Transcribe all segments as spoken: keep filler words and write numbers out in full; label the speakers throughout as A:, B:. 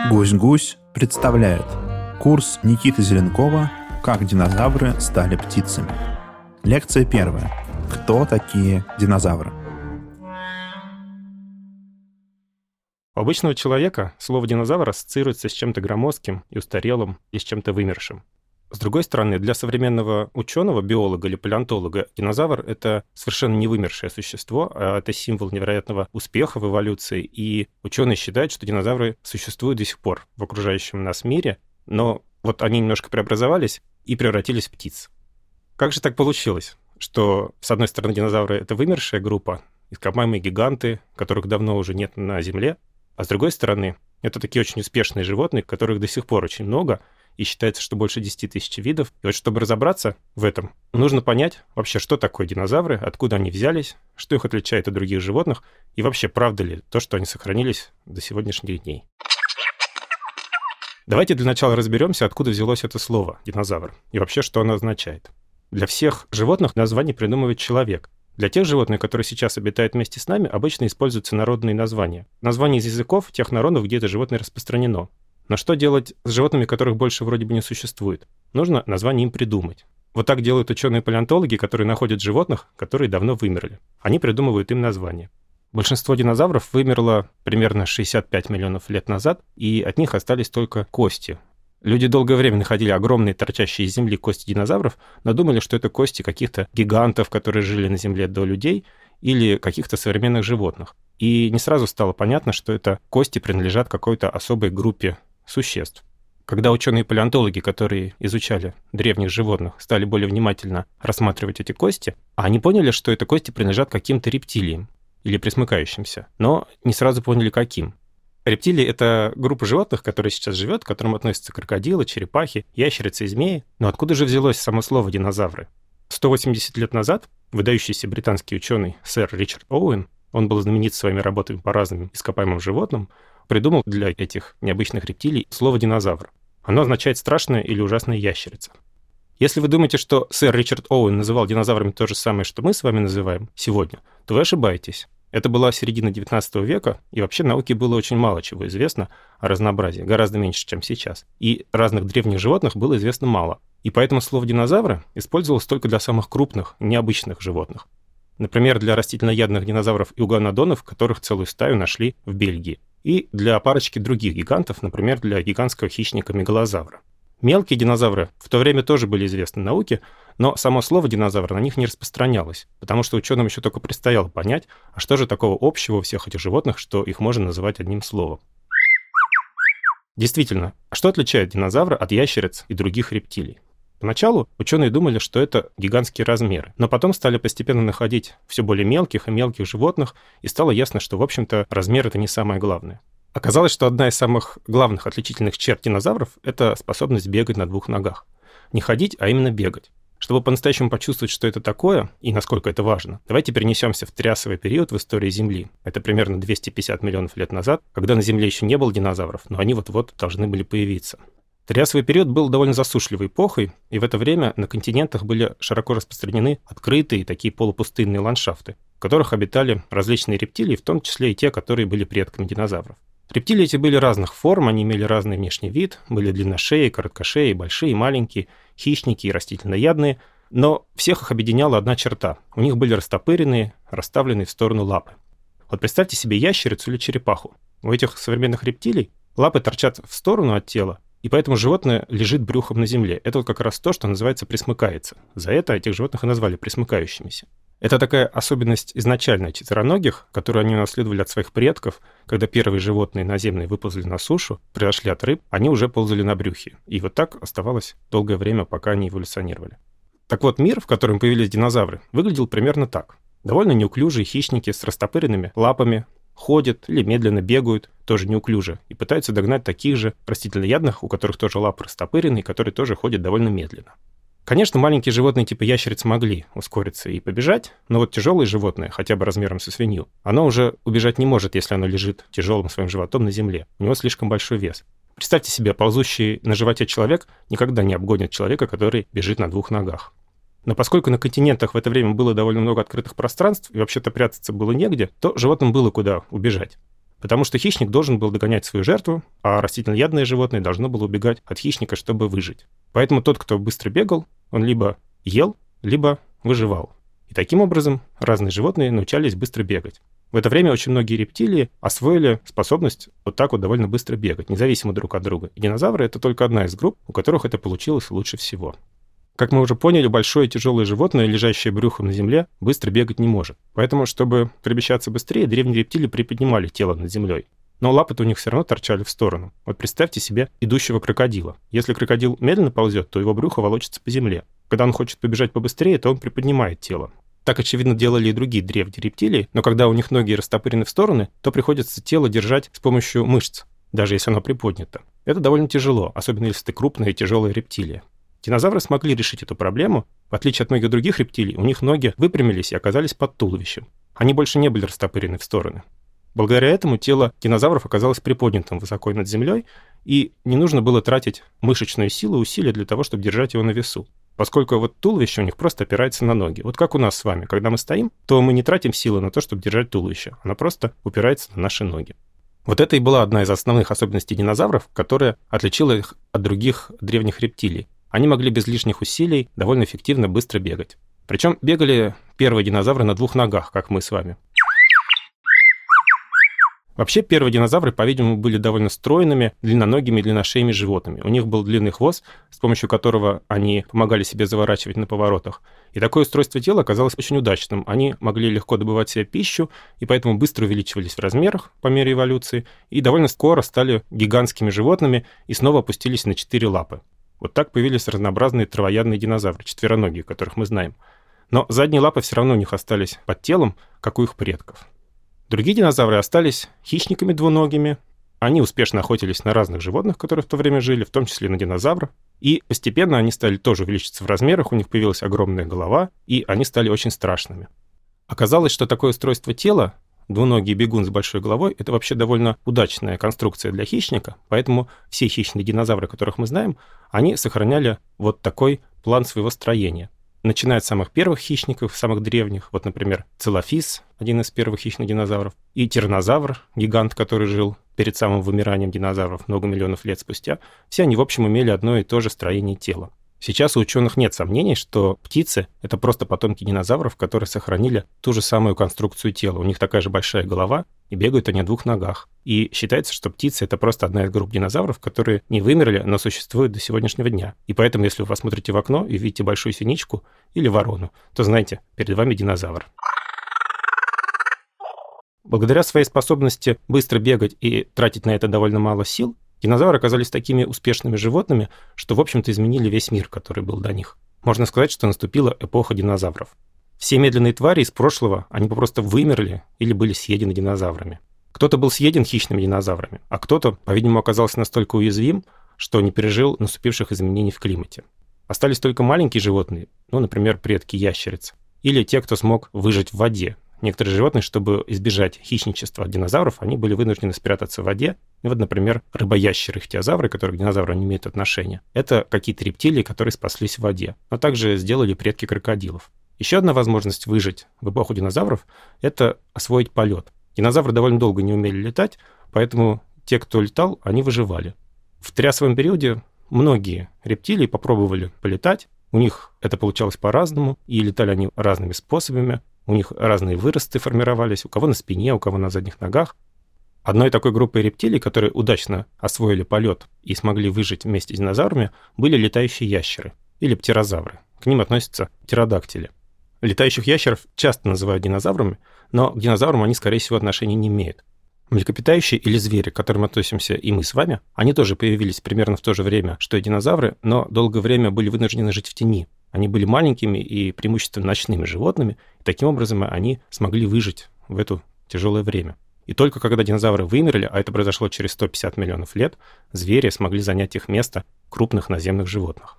A: Гусь-Гусь представляет курс Никиты Зеленкова «Как динозавры стали птицами». Лекция первая. Кто такие динозавры?
B: У обычного человека слово «динозавр» ассоциируется с чем-то громоздким и устарелым, и с чем-то вымершим. С другой стороны, для современного ученого, биолога или палеонтолога динозавр — это совершенно не вымершее существо, а это символ невероятного успеха в эволюции, и ученые считают, что динозавры существуют до сих пор в окружающем нас мире, но вот они немножко преобразовались и превратились в птиц. Как же так получилось, что, с одной стороны, динозавры — это вымершая группа, ископаемые гиганты, которых давно уже нет на Земле, а с другой стороны, это такие очень успешные животные, которых до сих пор очень много, и считается, что больше десяти тысяч видов. И вот чтобы разобраться в этом, нужно понять вообще, что такое динозавры, откуда они взялись, что их отличает от других животных, и вообще, правда ли то, что они сохранились до сегодняшних дней. Давайте для начала разберемся, откуда взялось это слово «динозавр» и вообще, что оно означает. Для всех животных название придумывает человек. Для тех животных, которые сейчас обитают вместе с нами, обычно используются народные названия. Названия из языков тех народов, где это животное распространено. Но что делать с животными, которых больше вроде бы не существует? Нужно название им придумать. Вот так делают ученые-палеонтологи, которые находят животных, которые давно вымерли. Они придумывают им названия. Большинство динозавров вымерло примерно шестьдесят пять миллионов лет назад, и от них остались только кости. Люди долгое время находили огромные торчащие из земли кости динозавров, но думали, что это кости каких-то гигантов, которые жили на Земле до людей, или каких-то современных животных. И не сразу стало понятно, что это кости принадлежат какой-то особой группе существ. Когда ученые-палеонтологи, которые изучали древних животных, стали более внимательно рассматривать эти кости, они поняли, что эти кости принадлежат каким-то рептилиям или пресмыкающимся, но не сразу поняли, каким. Рептилии — это группа животных, которая сейчас живет, к которым относятся крокодилы, черепахи, ящерицы и змеи. Но откуда же взялось само слово «динозавры»? сто восемьдесят лет назад выдающийся британский ученый сэр Ричард Оуэн, он был знаменит своими работами по разным ископаемым животным, придумал для этих необычных рептилий слово «динозавр». Оно означает «страшная или ужасная ящерица». Если вы думаете, что сэр Ричард Оуэн называл динозаврами то же самое, что мы с вами называем сегодня, то вы ошибаетесь. Это была середина девятнадцатого века, и вообще науке было очень мало чего известно о разнообразии, гораздо меньше, чем сейчас. И разных древних животных было известно мало. И поэтому слово «динозавры» использовалось только для самых крупных, необычных животных. Например, для растительноядных динозавров и угонодонов, которых целую стаю нашли в Бельгии. И для парочки других гигантов, например, для гигантского хищника мегалозавра. Мелкие динозавры в то время тоже были известны науке, но само слово «динозавр» на них не распространялось, потому что ученым еще только предстояло понять, а что же такого общего у всех этих животных, что их можно называть одним словом. Действительно, что отличает динозавра от ящериц и других рептилий? Поначалу ученые думали, что это гигантские размеры, но потом стали постепенно находить все более мелких и мелких животных, и стало ясно, что, в общем-то, размер — это не самое главное. Оказалось, что одна из самых главных отличительных черт динозавров — это способность бегать на двух ногах. Не ходить, а именно бегать. Чтобы по-настоящему почувствовать, что это такое и насколько это важно, давайте перенесемся в триасовый период в истории Земли. Это примерно двести пятьдесят миллионов лет назад, когда на Земле еще не было динозавров, но они вот-вот должны были появиться. Триасовый период был довольно засушливой эпохой, и в это время на континентах были широко распространены открытые такие полупустынные ландшафты, в которых обитали различные рептилии, в том числе и те, которые были предками динозавров. Рептилии эти были разных форм, они имели разный внешний вид, были длинношеи, короткошеи, большие, маленькие, хищники и растительноядные, но всех их объединяла одна черта. У них были растопыренные, расставленные в сторону лапы. Вот представьте себе ящерицу или черепаху. У этих современных рептилий лапы торчат в сторону от тела, и поэтому животное лежит брюхом на земле. Это вот как раз то, что называется пресмыкается. За это этих животных и назвали пресмыкающимися. Это такая особенность изначально четвероногих, которую они унаследовали от своих предков. Когда первые животные наземные выползли на сушу, произошли от рыб, они уже ползали на брюхе. И вот так оставалось долгое время, пока они эволюционировали. Так вот, мир, в котором появились динозавры, выглядел примерно так. Довольно неуклюжие хищники с растопыренными лапами ходят или медленно бегают, тоже неуклюже, и пытаются догнать таких же растительноядных, у которых тоже лапы растопырены, и которые тоже ходят довольно медленно. Конечно, маленькие животные типа ящериц могли ускориться и побежать, но вот тяжелое животное, хотя бы размером со свинью, оно уже убежать не может, если оно лежит тяжелым своим животом на земле. У него слишком большой вес. Представьте себе, ползущий на животе человек никогда не обгонит человека, который бежит на двух ногах. Но поскольку на континентах в это время было довольно много открытых пространств, и вообще-то прятаться было негде, то животным было куда убежать. Потому что хищник должен был догонять свою жертву, а растительноядное животное должно было убегать от хищника, чтобы выжить. Поэтому тот, кто быстро бегал, он либо ел, либо выживал. И таким образом разные животные научались быстро бегать. В это время очень многие рептилии освоили способность вот так вот довольно быстро бегать, независимо друг от друга. И динозавры — это только одна из групп, у которых это получилось лучше всего. Как мы уже поняли, большое тяжелое животное, лежащее брюхом на земле, быстро бегать не может. Поэтому, чтобы перемещаться быстрее, древние рептилии приподнимали тело над землей. Но лапы-то у них все равно торчали в сторону. Вот представьте себе идущего крокодила. Если крокодил медленно ползет, то его брюхо волочится по земле. Когда он хочет побежать побыстрее, то он приподнимает тело. Так, очевидно, делали и другие древние рептилии, но когда у них ноги растопырены в стороны, то приходится тело держать с помощью мышц, даже если оно приподнято. Это довольно тяжело, особенно если ты крупная и тяжелая рептилия. Динозавры смогли решить эту проблему. В отличие от многих других рептилий, у них ноги выпрямились и оказались под туловищем. Они больше не были растопырены в стороны. Благодаря этому тело динозавров оказалось приподнятым высоко над землей, и не нужно было тратить мышечную силу и усилия для того, чтобы держать его на весу. Поскольку вот туловище у них просто опирается на ноги. Вот как у нас с вами. Когда мы стоим, то мы не тратим силы на то, чтобы держать туловище. Оно просто упирается на наши ноги. Вот это и была одна из основных особенностей динозавров, которая отличила их от других древних рептилий. Они могли без лишних усилий довольно эффективно быстро бегать. Причем бегали первые динозавры на двух ногах, как мы с вами. Вообще, первые динозавры, по-видимому, были довольно стройными, длинноногими и длинношеями животными. У них был длинный хвост, с помощью которого они помогали себе заворачивать на поворотах. И такое устройство тела оказалось очень удачным. Они могли легко добывать себе пищу, и поэтому быстро увеличивались в размерах по мере эволюции, и довольно скоро стали гигантскими животными и снова опустились на четыре лапы. Вот так появились разнообразные травоядные динозавры, четвероногие, которых мы знаем. Но задние лапы все равно у них остались под телом, как у их предков. Другие динозавры остались хищниками двуногими. Они успешно охотились на разных животных, которые в то время жили, в том числе на динозавров. И постепенно они стали тоже увеличиться в размерах, у них появилась огромная голова, и они стали очень страшными. Оказалось, что такое устройство тела, двуногий бегун с большой головой, это вообще довольно удачная конструкция для хищника, поэтому все хищные динозавры, которых мы знаем, они сохраняли вот такой план своего строения. Начиная от самых первых хищников, самых древних, вот, например, Целофис, один из первых хищных динозавров, и тираннозавр, гигант, который жил перед самым вымиранием динозавров много миллионов лет спустя, все они, в общем, имели одно и то же строение тела. Сейчас у ученых нет сомнений, что птицы — это просто потомки динозавров, которые сохранили ту же самую конструкцию тела. У них такая же большая голова, и бегают они на двух ногах. И считается, что птицы — это просто одна из групп динозавров, которые не вымерли, но существуют до сегодняшнего дня. И поэтому, если вы посмотрите в окно и видите большую синичку или ворону, то знайте, перед вами динозавр. Благодаря своей способности быстро бегать и тратить на это довольно мало сил, динозавры оказались такими успешными животными, что, в общем-то, изменили весь мир, который был до них. Можно сказать, что наступила эпоха динозавров. Все медленные твари из прошлого, они попросту вымерли или были съедены динозаврами. Кто-то был съеден хищными динозаврами, а кто-то, по-видимому, оказался настолько уязвим, что не пережил наступивших изменений в климате. Остались только маленькие животные, ну, например, предки ящериц, или те, кто смог выжить в воде. Некоторые животные, чтобы избежать хищничества от динозавров, они были вынуждены спрятаться в воде. И вот, например, рыбоящеры, ихтиозавры, которые к динозаврам не имеют отношения, это какие-то рептилии, которые спаслись в воде. Но также сделали предки крокодилов. Еще одна возможность выжить в эпоху динозавров – это освоить полет. Динозавры довольно долго не умели летать, поэтому те, кто летал, они выживали. В триасовом периоде многие рептилии попробовали полетать. У них это получалось по-разному, и летали они разными способами. У них разные выросты формировались, у кого на спине, у кого на задних ногах. Одной такой группой рептилий, которые удачно освоили полет и смогли выжить вместе с динозаврами, были летающие ящеры или птерозавры. К ним относятся птеродактили. Летающих ящеров часто называют динозаврами, но к динозаврам они, скорее всего, отношения не имеют. Млекопитающие или звери, к которым относимся и мы с вами, они тоже появились примерно в то же время, что и динозавры, но долгое время были вынуждены жить в тени. Они были маленькими и преимущественно ночными животными, и таким образом они смогли выжить в это тяжелое время. И только когда динозавры вымерли, а это произошло через сто пятьдесят миллионов лет, звери смогли занять их место крупных наземных животных.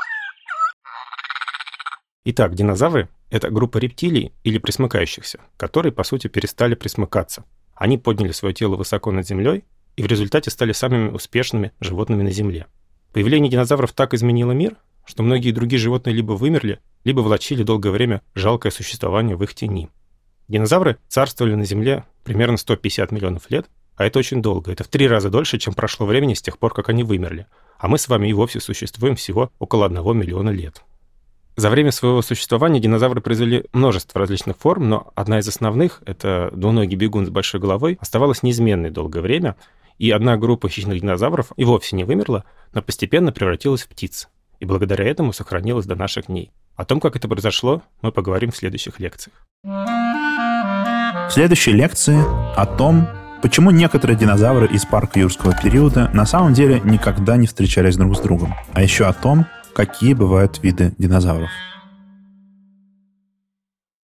B: Итак, динозавры — это группа рептилий или пресмыкающихся, которые, по сути, перестали пресмыкаться. Они подняли свое тело высоко над землей и в результате стали самыми успешными животными на Земле. Появление динозавров так изменило мир, что многие другие животные либо вымерли, либо влачили долгое время жалкое существование в их тени. Динозавры царствовали на Земле примерно сто пятьдесят миллионов лет, А это очень долго. Это в три раза дольше, чем прошло времени с тех пор, как они вымерли. А мы с вами и вовсе существуем всего около одного миллиона лет. За время своего существования динозавры произвели множество различных форм, но одна из основных, это двуногий бегун с большой головой, оставалась неизменной долгое время, и одна группа хищных динозавров и вовсе не вымерла, но постепенно превратилась в птиц, и благодаря этому сохранилась до наших дней. О том, как это произошло, мы поговорим в следующих лекциях.
A: В следующей лекции о том, почему некоторые динозавры из парка юрского периода на самом деле никогда не встречались друг с другом, а еще о том, какие бывают виды динозавров.